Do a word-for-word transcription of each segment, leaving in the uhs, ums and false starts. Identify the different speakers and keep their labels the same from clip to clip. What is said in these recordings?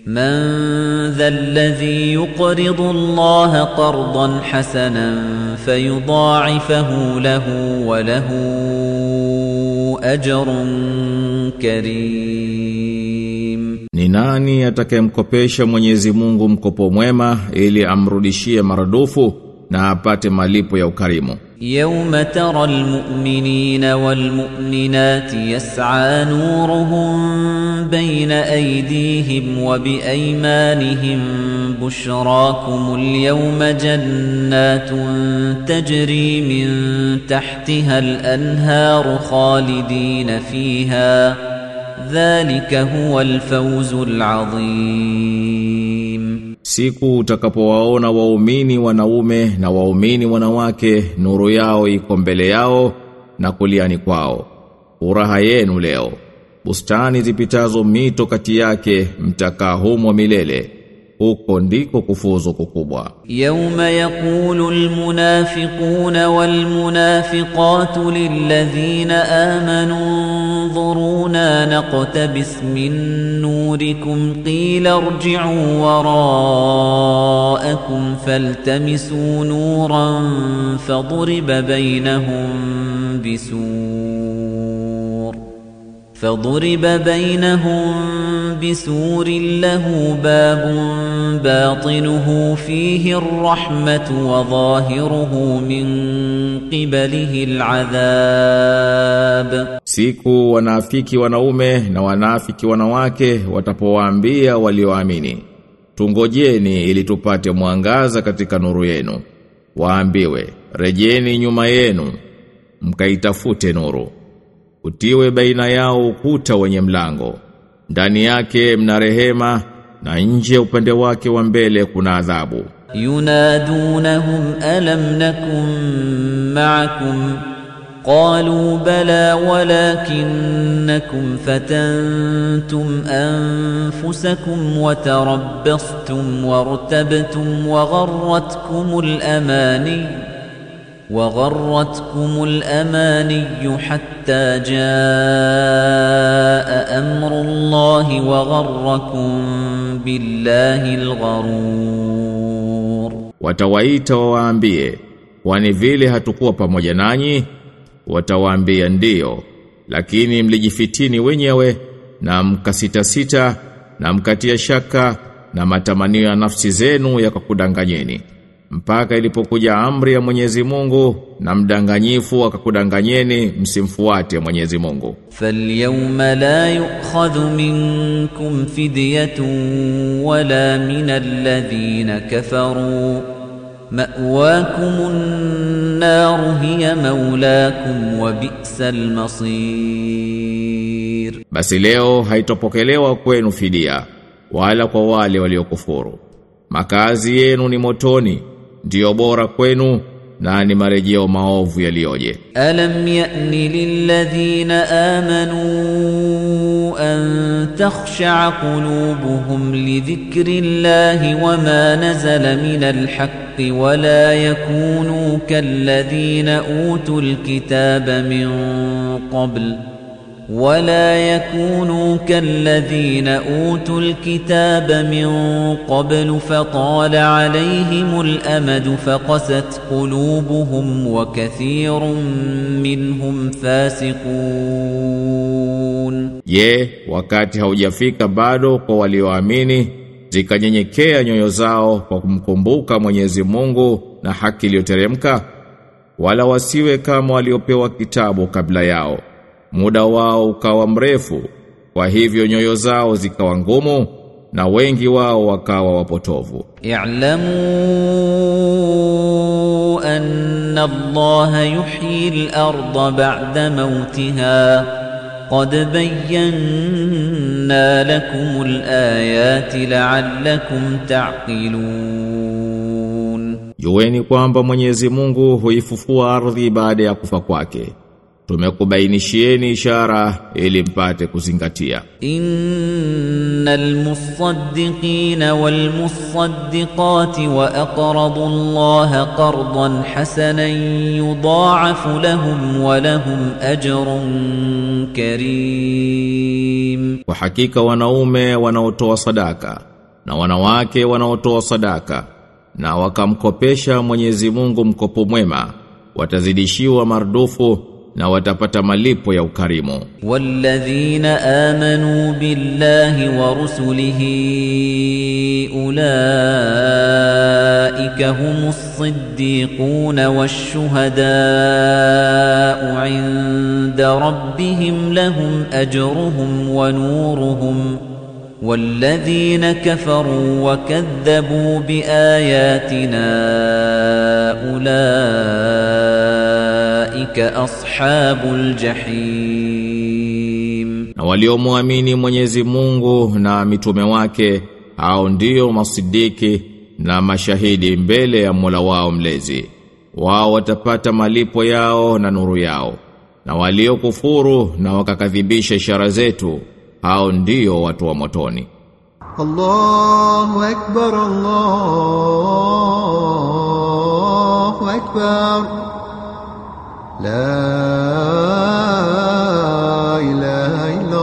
Speaker 1: من ذا الذي يقرض الله قرضا حسنا فيضاعفه له وله أجر كريم.
Speaker 2: Ni nani atakayemkopesha Mwenyezi Mungu mkopo mwema ili amrudishie maradufu na apate malipo ya ukarimu?
Speaker 1: يوم ترى المؤمنين والمؤمنات يسعى نورهم بين أيديهم وبأيمانهم بشراكم اليوم جنات تجري من تحتها الأنهار خالدين فيها ذلك هو الفوز العظيم.
Speaker 2: Siku utakapowaona waumini wanaume na waumini wanawake nuru yao iko mbele yao na kuliani kwao. Furaha yenu leo. Bustani zipitazo mito kati yake mtakaa humo milele. Huko ndiko kufuzu kukubwa.
Speaker 1: Yawma yaqulu almunafiquna walmunafiqatu lilladhina amanu انظرونا نقتبس من نوركم قيل ارجعوا وراءكم فالتمسوا نورا فضرب بينهم بسور فضرب بينهم بسور له باب باطنه فيه الرحمة وظاهره من قبله العذاب.
Speaker 2: Siku wanafiki wanaume na wanafiki wanawake watapowaambia walioamini, tungojeni ili tupate mwangaza katika nuru yenu. Waambiwe, rejeni nyuma yenu mkaitafute nuru. Utiwe baina yao ukuta wenye mlango. Ndani yake mna rehema na nje upande wake wa mbele kuna adhabu.
Speaker 1: Yunadunahum alam nakum ma'akum قالوا بلى ولكنكم فتنتم أنفسكم وتربصتم وارتبتم وغرتكم الأماني وغرتكم الأماني حتى جاء أمر الله وغركم بالله الغرور.
Speaker 2: Watawaita waambie, kwani vile hatukuwa pamoja nanyi? Watawaambia ndiyo, lakini mlijifitini wenyewe na mkasita sita na mkatia shaka na matamanio ya nafsi zenu yakakudanganyeni mpaka ilipokuja amri ya Mwenyezi Mungu na mdanganyifu akakudanganyeni msimfuate Mwenyezi Mungu.
Speaker 1: Falyawma la yu'khadhu minkum fidyatun wala minal ladhina kafaru ma'wakumun naru hiya mawlakum wa bi'sal masir.
Speaker 2: Basi leo haitopokelewa kwenu fidia wala kwa wale waliokufuru. Makazi yenu ni motoni, ndio bora kwenu na ni marejeo maovu yalioje.
Speaker 1: Alam ya'ni lilladhina amanu an takhsha'a qulubuhum li dhikrillahi wama nazala minal haqqi wala yakunu kalladhina utul kitaba min qabl ولا يكونوا كالذين أوتوا الكتاب من قبل فطال عليهم الأمد فقست قلوبهم وكثير منهم فاسقون.
Speaker 2: Je, wakati haujafika bado kwa walioamini zikanyenyekea nyoyo zao kwa kumkumbuka Mwenyezi Mungu na haki iliyoteremka? Wala wasiwe kama waliopewa kitabu kabla yao, muda wao ukawa mrefu, kwa hivyo nyoyo zao zikawa ngumu na wengi wao wakawa wapotovu.
Speaker 1: I'lamu anna Allaha yuhyi al-ardha ba'da mawtiha qad bayyana lakum al-ayati la'allakum ta'qilun.
Speaker 2: Jueni kwamba Mwenyezi Mungu huifufua ardhi baada ya kufa kwake. Tumekubainishieni ishara ili mpate kuzingatia.
Speaker 1: Innal musaddiqina wal musaddiqati wa aqradu Allaha qardan hasanan yudha'afu lahum wa lahum ajrun karim.
Speaker 2: Kwa hakika wanaume wanaotoa sadaka na wanawake wanaotoa sadaka na wakamkopesha Mwenyezi Mungu mkopo mwema, watazidishiwa mardufu na watapata malipo ya ukarimu.
Speaker 1: Walladhina amanu billahi wa rusulihi ulaika humus siddiquna wash-shuhada'u 'inda rabbihim lahum ajruhum wa nuruhum والذين كفروا وكذبوا بآياتنا أولئك أصحاب الجحيم.
Speaker 2: Na waliomuamini Mwenyezi Mungu na mitume wake hao ndio masidiki na mashahidi mbele ya Mola wao mlezi. Wao watapata malipo yao na nuru yao. Na waliokufuru na wakakadhibisha ishara zetu hao ndio watu wa motoni.
Speaker 3: Allahu Akbar, Allahu Akbar, la ilaha illa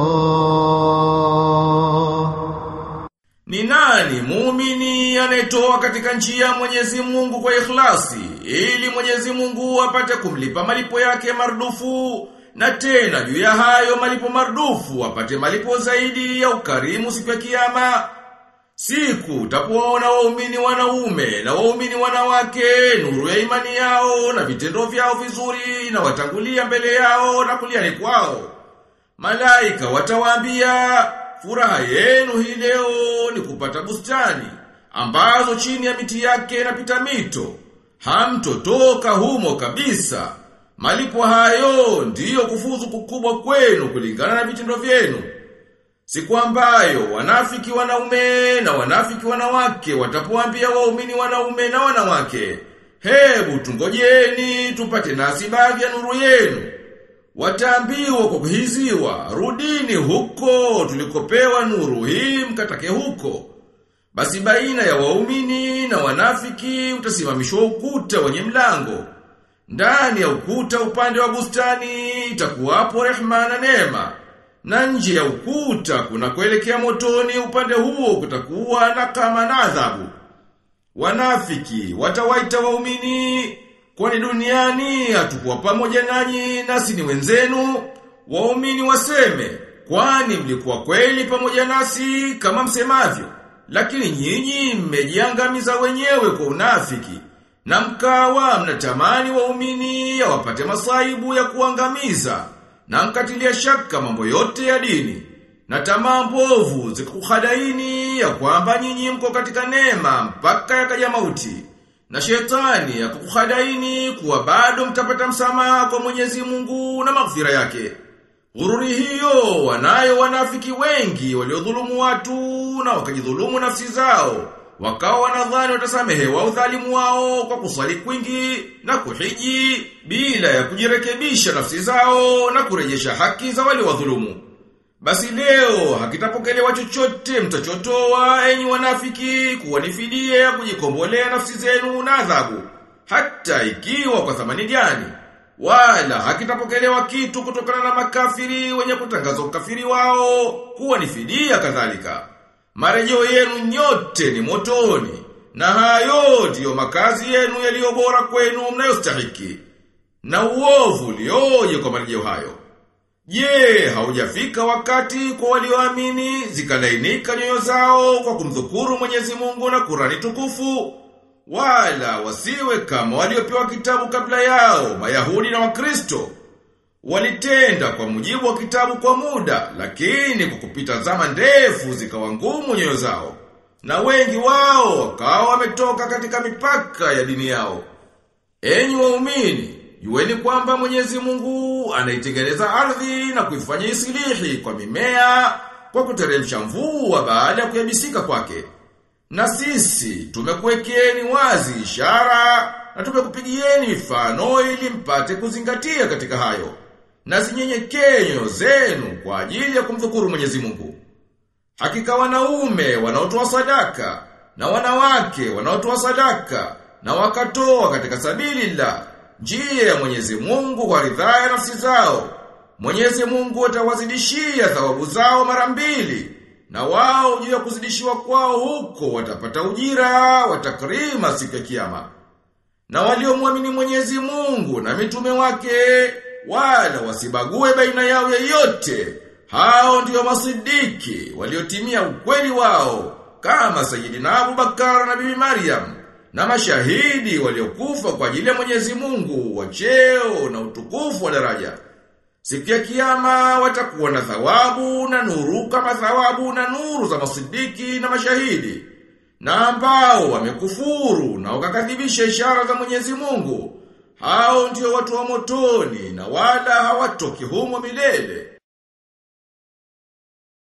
Speaker 3: Allah.
Speaker 2: Ni nani muumini anayetoa katika njia ya Mwenyezi Mungu kwa ikhlasi ili Mwenyezi Mungu apate kumlipa malipo yake mardufu? Na tena juu ya hayo malipo mardufu wapate malipo zaidi ya ukarimu siku ya kiyama. Siku utapoona waumini wanaume na waumini wanawake nuru ya imani yao na vitendo vyao vizuri na watangulia mbele yao na kuliani kwao. Malaika watawaambia, furaha yenu hii leo ni kupata bustani ambazo chini ya miti yake inapita mito. Hamtotoka humo kabisa. Malipo hayo ndiyo kufuzu kukubwa kwenu kulingana na vitendo vyenu. Siku ambayo wanafiki wanaume na wanafiki wanawake watapoambia waumini wanaume na wanawake, hebu tungojeni tupate nasi baadhi ya nuru yenu. Wataambiwa kwa kuhiziwa, rudini huko tulikopewa nuru hii mkatake huko. Basi baina ya waumini na wanafiki utasimamishwa ukuta wenye mlango. Ndani ya ukuta upande wa bustani itakuwapo rehema na neema. Na nje ya ukuta kuna kuelekea motoni upande huo kutakuwa na kama na adhabu. Wanafiki watawaita waumini, kwani duniani hatukuwa pamoja nanyi nasi ni wenzenu. Waumini waseme, kwani mlikuwa kweli pamoja nasi kama msemavyo, lakini nyinyi mmejiangamiza wenyewe kwa unafiki. Na mkawa mnatamani waumini ya wapate masaibu ya kuangamiza, na mkatilia shaka mambo yote ya dini. Na tamaa mbovu zikukhadaini ya kwamba nyinyi mko katika neema mpaka yakaja mauti. Na shetani ya kukukhadaini kuwa bado mtapata msamaha kwa Mwenyezi Mungu na maghfira yake. Ghururi hiyo wanayo wanafiki wengi waliodhulumu watu na wakajidhulumu nafsi zao. Wakawa wanadhani watasamehewa udhalimu wao kwa kusali kwingi na kuhiji bila ya kujirekebisha nafsi zao na kurejesha haki za wale wadhulumu. Basi leo hakitapokelewa chochote mtachotoa enyi wanafiki kuwa ni fidia ya kujikombolea nafsi zenu na adhabu, hata ikiwa kwa thamani gani. Wala hakitapokelewa kitu kutokana na makafiri wenye kutangaza ukafiri wao kuwa ni fidia kadhalika. Marejeo yenu nyote ni motoni, na hayo ndiyo makazi yenu yaliyo bora kwenu mnayostahiki. Na uovu ulioje kwa marejeo hayo. Je, haujafika wakati kwa walioamini zikalainika nyoyo zao kwa kumdhukuru Mwenyezi Mungu na Qur'ani tukufu? Wala wasiwe kama waliopewa kitabu kabla yao, Mayahudi na Wakristo. Walitenda kwa mujibu wa kitabu kwa muda, lakini kwa kupita zama ndefu zikawa ngumu nyoyo zao. Na wengi wao wakawa wametoka katika mipaka ya dini yao. Enyi waumini, jueni kwamba Mwenyezi Mungu anaitengeneza ardhi na kuifanya isilihi kwa mimea kwa kuteremsha mvua baada ya kuyabisika kwake. Na sisi tumekuwekeeni wazi ishara na tumekupigieni mifano ili mpate kuzingatia katika hayo. Na zinyenyekee nyoyo zenu kwa ajili ya kumdhukuru Mwenyezi Mungu. Hakika wanaume wanaotoa sadaka na wanawake wanaotoa sadaka na wakatoa katika sabilillah, njia ya Mwenyezi Mungu kwa ridhaa ya nafsi zao, Mwenyezi Mungu atawazidishia thawabu zao mara mbili, na wao juu ya kuzidishiwa kwao huko watapata ujira wa takrima siku ya kiyama. Na waliomwamini Mwenyezi Mungu na mitume wake wala wasibague baina yao yeyote, hao ndio masidiki waliotimia ukweli wao kama Sayyidina Abu Bakar na Bibi Maryam, na mashahidi waliokufa kwa ajili ya Mwenyezi Mungu wa cheo na utukufu wa daraja. Siku ya kiyama watakuwa na thawabu na nuru kama thawabu na nuru za masidiki na mashahidi. Na ambao wamekufuru na wakakadhibisha ishara za Mwenyezi Mungu, hao ndio watu wa motoni na wala hawatoki humo milele.